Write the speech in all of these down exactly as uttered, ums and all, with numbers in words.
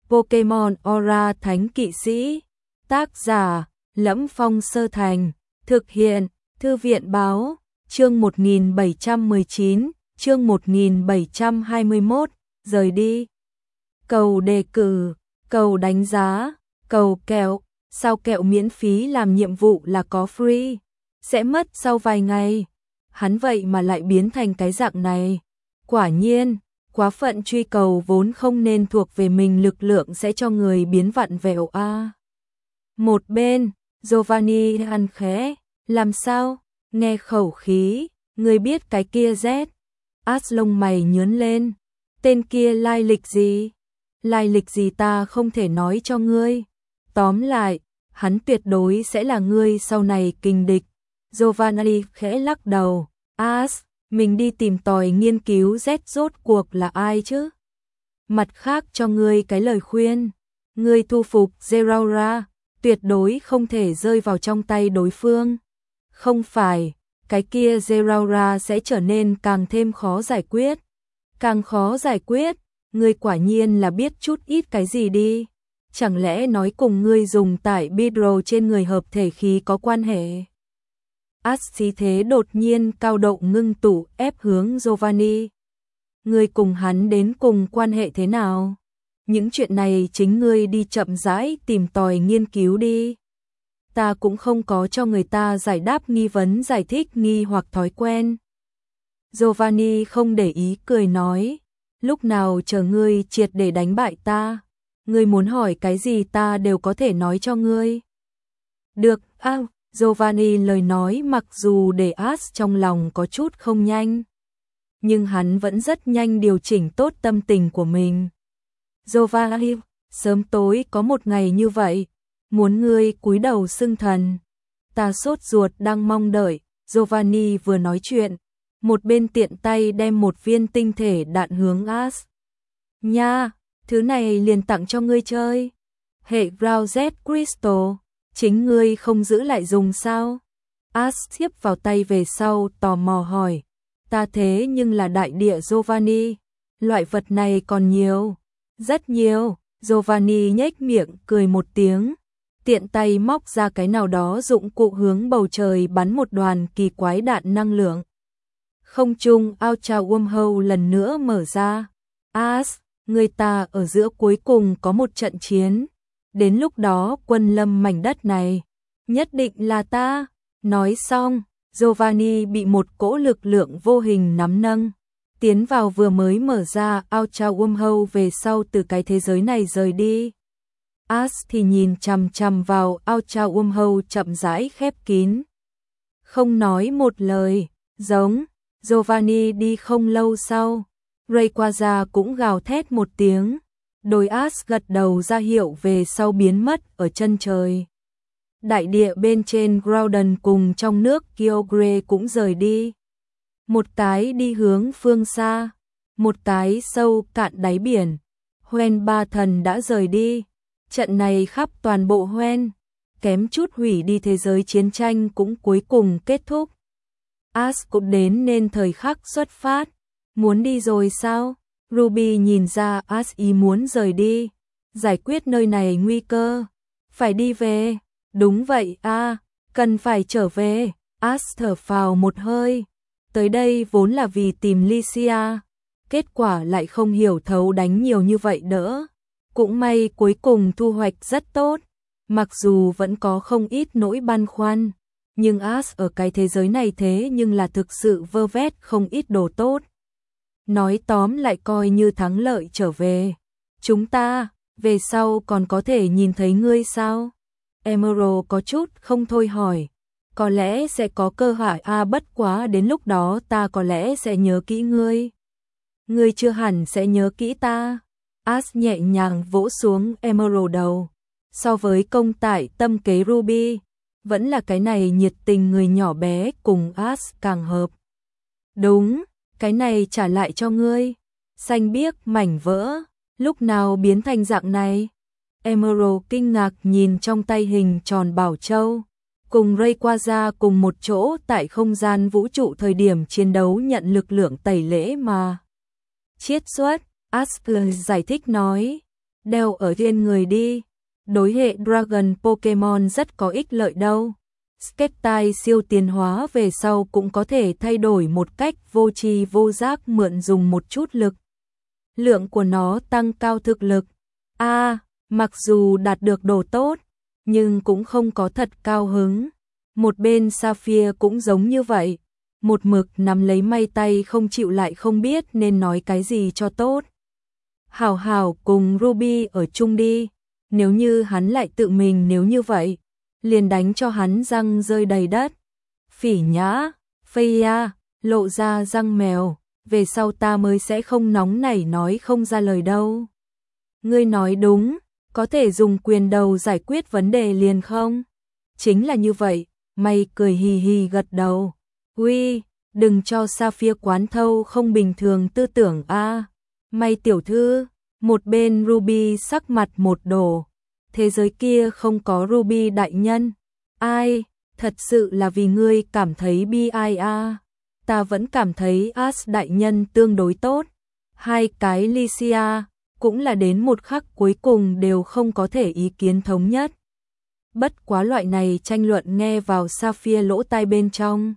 Pokemon Aura Thánh Kỵ Sĩ. Tác giả: Lẫm Phong Sơ Thành. Thực hiện: Thư viện báo. Chương một nghìn bảy trăm mười chín, chương một nghìn bảy trăm hai mươi mốt, rời đi. Cầu đề cử, cầu đánh giá, cầu kẹo, sao kẹo miễn phí làm nhiệm vụ là có free, sẽ mất sau vài ngày. Hắn vậy mà lại biến thành cái dạng này. Quả nhiên, quá phận truy cầu vốn không nên thuộc về mình, lực lượng sẽ cho người biến vặn vẹo a. À. Một bên, Giovanni ăn khẽ, làm sao? Nghe khẩu khí, người biết cái kia Z. As lông mày nhướng lên, tên kia lai lịch gì? Lai lịch gì ta không thể nói cho ngươi. Tóm lại, hắn tuyệt đối sẽ là ngươi sau này kình địch. Giovanni khẽ lắc đầu, As, mình đi tìm tòi nghiên cứu Z rốt cuộc là ai chứ? Mặt khác cho ngươi cái lời khuyên, ngươi thu phục Zeraora, tuyệt đối không thể rơi vào trong tay đối phương. Không phải, cái kia Zeraora sẽ trở nên càng thêm khó giải quyết. Càng khó giải quyết, ngươi quả nhiên là biết chút ít cái gì đi. Chẳng lẽ nói cùng ngươi dùng tải Bidro trên người hợp thể khí có quan hệ? As khí thế đột nhiên cao độ ngưng tụ ép hướng Giovanni. Ngươi cùng hắn đến cùng quan hệ thế nào? Những chuyện này chính ngươi đi chậm rãi tìm tòi nghiên cứu đi. Ta cũng không có cho người ta giải đáp nghi vấn, giải thích nghi hoặc thói quen. Giovanni không để ý cười nói, lúc nào chờ ngươi triệt để đánh bại ta, ngươi muốn hỏi cái gì ta đều có thể nói cho ngươi. Được, à, Giovanni lời nói mặc dù để As trong lòng có chút không nhanh, nhưng hắn vẫn rất nhanh điều chỉnh tốt tâm tình của mình. Giovanni, sớm tối có một ngày như vậy, muốn ngươi cúi đầu xưng thần. Ta sốt ruột đang mong đợi. Giovanni vừa nói chuyện, một bên tiện tay đem một viên tinh thể đạn hướng As. Nha, thứ này liền tặng cho ngươi chơi. Hệ Ground Z Crystal, chính ngươi không giữ lại dùng sao? As tiếp vào tay về sau tò mò hỏi. Ta thế nhưng là đại địa Giovanni, loại vật này còn nhiều, rất nhiều. Giovanni nhếch miệng cười một tiếng, tiện tay móc ra cái nào đó dụng cụ hướng bầu trời bắn một đoàn kỳ quái đạn năng lượng. Không trung Ultra Wormhole lần nữa mở ra. As, người ta ở giữa cuối cùng có một trận chiến. Đến lúc đó quân lâm mảnh đất này, nhất định là ta. Nói xong, Giovanni bị một cỗ lực lượng vô hình nắm nâng, tiến vào vừa mới mở ra Ultra Wormhole về sau từ cái thế giới này rời đi. As thì nhìn chằm chằm vào Ultra Wormhole chậm rãi khép kín. Không nói một lời, giống. Giovanni đi không lâu sau, Rayquaza cũng gào thét một tiếng. Đôi As gật đầu ra hiệu về sau biến mất ở chân trời. Đại địa bên trên Groudon cùng trong nước Kyogre cũng rời đi. Một cái đi hướng phương xa, một cái sâu cạn đáy biển. Hoenn ba thần đã rời đi. Trận này khắp toàn bộ Hoenn, kém chút hủy đi thế giới chiến tranh cũng cuối cùng kết thúc. As cũng đến nên thời khắc xuất phát. Muốn đi rồi sao? Ruby nhìn ra As ý muốn rời đi, giải quyết nơi này nguy cơ. Phải đi về. Đúng vậy a, à, cần phải trở về. As thở phào một hơi. Tới đây vốn là vì tìm Lycia, kết quả lại không hiểu thấu đánh nhiều như vậy đỡ. Cũng may cuối cùng thu hoạch rất tốt, mặc dù vẫn có không ít nỗi băn khoăn, nhưng As ở cái thế giới này thế nhưng là thực sự vơ vét không ít đồ tốt. Nói tóm lại coi như thắng lợi trở về. Chúng ta, về sau còn có thể nhìn thấy ngươi sao? Emerald có chút không thôi hỏi. Có lẽ sẽ có cơ hội a à, bất quá đến lúc đó ta có lẽ sẽ nhớ kỹ ngươi. Ngươi chưa hẳn sẽ nhớ kỹ ta. As nhẹ nhàng vỗ xuống Emerald đầu. So với công tại tâm kế Ruby, vẫn là cái này nhiệt tình người nhỏ bé cùng As càng hợp. Đúng, cái này trả lại cho ngươi. Xanh biếc mảnh vỡ, lúc nào biến thành dạng này? Emerald kinh ngạc nhìn trong tay hình tròn bảo châu. Cùng Rayquaza cùng một chỗ tại không gian vũ trụ thời điểm chiến đấu nhận lực lượng tẩy lễ mà chiết xuất. As giải thích nói, đeo ở trên người đi. Đối hệ Dragon Pokemon rất có ích lợi đâu. Skettai siêu tiến hóa về sau cũng có thể thay đổi một cách vô tri vô giác mượn dùng một chút lực. Lượng của nó tăng cao thực lực. A, à, mặc dù đạt được đồ tốt, nhưng cũng không có thật cao hứng. Một bên Sapphire cũng giống như vậy. Một mực nắm lấy may tay không chịu lại không biết nên nói cái gì cho tốt. Hảo hảo cùng Ruby ở chung đi. Nếu như hắn lại tự mình nếu như vậy, liền đánh cho hắn răng rơi đầy đất. Phỉ nhã, Freya, lộ ra răng mèo, về sau ta mới sẽ không nóng nảy nói không ra lời đâu. Ngươi nói đúng, có thể dùng quyền đầu giải quyết vấn đề liền không? Chính là như vậy, May cười hì hì gật đầu. Uy, đừng cho Sapphire quán thâu không bình thường tư tưởng a. May tiểu thư, một bên Ruby sắc mặt một đổ. Thế giới kia không có Ruby đại nhân. Ai, thật sự là vì ngươi cảm thấy bi ai a. Ta vẫn cảm thấy Ash đại nhân tương đối tốt. Hai cái Lycia cũng là đến một khắc cuối cùng đều không có thể ý kiến thống nhất. Bất quá loại này tranh luận nghe vào Sapphire lỗ tai bên trong.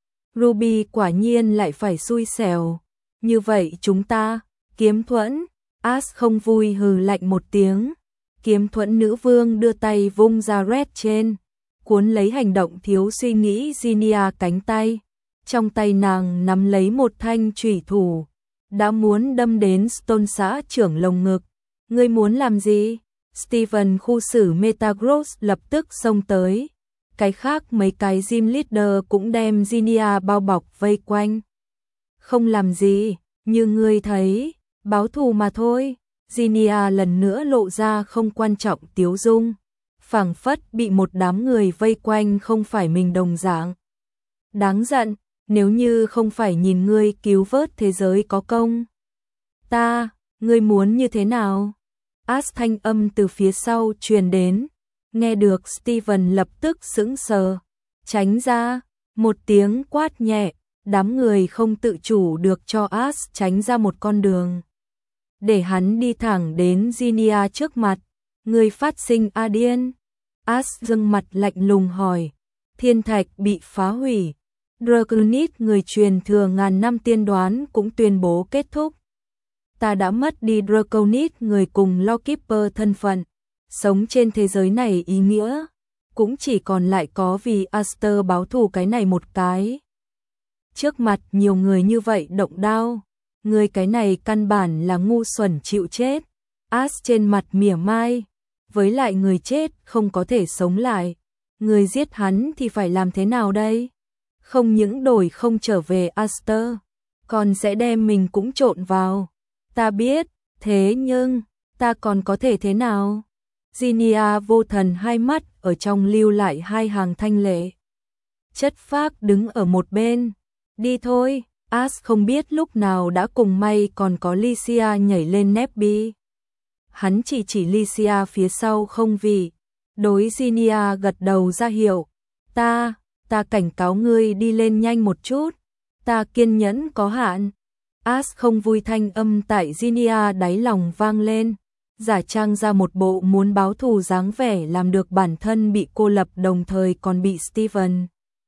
Ruby quả nhiên lại phải xui xẻo. Như vậy chúng ta, kiếm thuẫn. Ash không vui hừ lạnh một tiếng. Kiếm thuẫn nữ vương đưa tay vung ra red trên, cuốn lấy hành động thiếu suy nghĩ Zinnia cánh tay. Trong tay nàng nắm lấy một thanh chủy thủ, đã muốn đâm đến Stone xã trưởng lồng ngực. Ngươi muốn làm gì? Steven khu xử Metagross lập tức xông tới. Cái khác mấy cái gym leader cũng đem Zinnia bao bọc vây quanh. Không làm gì, như ngươi thấy, báo thù mà thôi. Zinnia lần nữa lộ ra không quan trọng tiếu dung, phảng phất bị một đám người vây quanh không phải mình đồng dạng. Đáng giận, nếu như không phải nhìn ngươi cứu vớt thế giới có công. Ta, ngươi muốn như thế nào? Ash thanh âm từ phía sau truyền đến, nghe được Steven lập tức sững sờ, tránh ra, một tiếng quát nhẹ, đám người không tự chủ được cho Ash tránh ra một con đường. Để hắn đi thẳng đến Zinnia trước mặt. Người phát sinh a điên. Ash dâng mặt lạnh lùng hỏi. Thiên thạch bị phá hủy. Dragonite người truyền thừa ngàn năm tiên đoán cũng tuyên bố kết thúc. Ta đã mất đi Dragonite người cùng Lawkeeper thân phận. Sống trên thế giới này ý nghĩa. Cũng chỉ còn lại có vì Aster báo thù cái này một cái. Trước mặt nhiều người như vậy động đao. Người cái này căn bản là ngu xuẩn chịu chết. Ash trên mặt mỉa mai. Với lại người chết không có thể sống lại. Người giết hắn thì phải làm thế nào đây? Không những đổi không trở về Aster, còn sẽ đem mình cũng trộn vào. Ta biết, thế nhưng, ta còn có thể thế nào? Zinnia vô thần hai mắt ở trong lưu lại hai hàng thanh lệ. Chất phác đứng ở một bên. Đi thôi. Ash không biết lúc nào đã cùng May còn có Lycia nhảy lên Nebby. Hắn chỉ chỉ Lycia phía sau không vì. Đối Zinnia gật đầu ra hiệu. Ta, ta cảnh cáo ngươi đi lên nhanh một chút. Ta kiên nhẫn có hạn. Ash không vui thanh âm tại Zinnia đáy lòng vang lên. Giả trang ra một bộ muốn báo thù dáng vẻ làm được bản thân bị cô lập đồng thời còn bị Steven.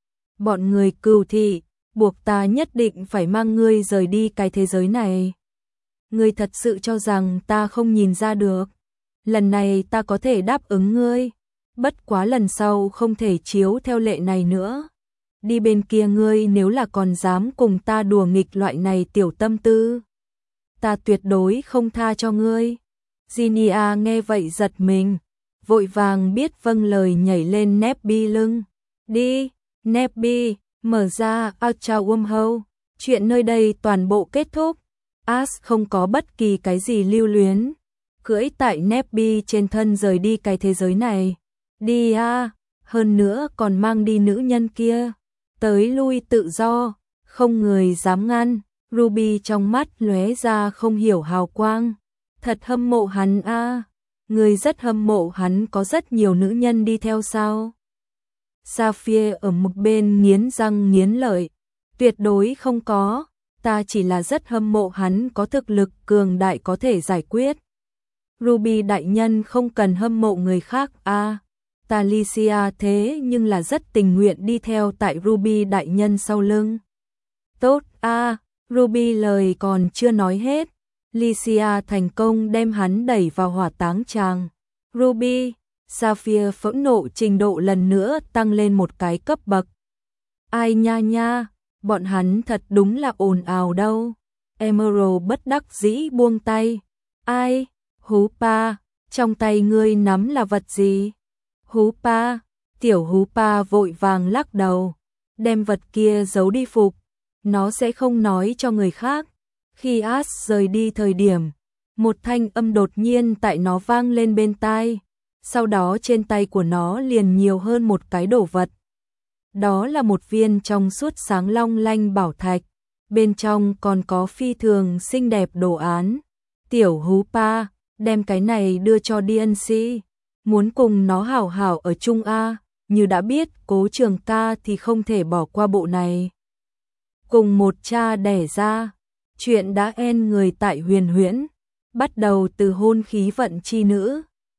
Bọn người cừu thị. Buộc ta nhất định phải mang ngươi rời đi cái thế giới này. Ngươi thật sự cho rằng ta không nhìn ra được. Lần này ta có thể đáp ứng ngươi. Bất quá lần sau không thể chiếu theo lệ này nữa. Đi bên kia ngươi nếu là còn dám cùng ta đùa nghịch loại này tiểu tâm tư. Ta tuyệt đối không tha cho ngươi. Zinnia nghe vậy giật mình. Vội vàng biết vâng lời nhảy lên Nebby lưng. Đi, Nebby. Mở ra Ultra Wormhole, chuyện nơi đây toàn bộ kết thúc. Ash không có bất kỳ cái gì lưu luyến, cưỡi tại Nebby trên thân rời đi cái thế giới này. Đi a, hơn nữa còn mang đi nữ nhân kia, tới lui tự do, không người dám ngăn. Ruby trong mắt lóe ra không hiểu hào quang, thật hâm mộ hắn a. Người rất hâm mộ hắn có rất nhiều nữ nhân đi theo sao? Sapphire ở một bên nghiến răng nghiến lợi. Tuyệt đối không có, ta chỉ là rất hâm mộ hắn có thực lực cường đại có thể giải quyết. Ruby đại nhân không cần hâm mộ người khác a. À, Talicia thế nhưng là rất tình nguyện đi theo tại Ruby đại nhân sau lưng. Tốt a, à, Ruby lời còn chưa nói hết, Licia thành công đem hắn đẩy vào hỏa táng tràng. Ruby, Sapphire phẫn nộ trình độ lần nữa tăng lên một cái cấp bậc. Ai nha nha, bọn hắn thật đúng là ồn ào đâu. Emerald bất đắc dĩ buông tay. Ai? Hú pa, trong tay ngươi nắm là vật gì? Hú pa, tiểu hú pa vội vàng lắc đầu, đem vật kia giấu đi phục, nó sẽ không nói cho người khác. Khi Ash rời đi thời điểm, một thanh âm đột nhiên tại nó vang lên bên tai, sau đó trên tay của nó liền nhiều hơn một cái đồ vật. Đó là một viên trong suốt sáng long lanh bảo thạch, bên trong còn có phi thường xinh đẹp đồ án. Tiểu hú pa, đem cái này đưa cho đê en xê, muốn cùng nó hảo hảo ở chung a, như đã biết Cố Trường Ca thì không thể bỏ qua bộ này. Cùng một cha đẻ ra, chuyện đã end người tại Huyền Huyễn, bắt đầu từ hôn khí vận chi nữ.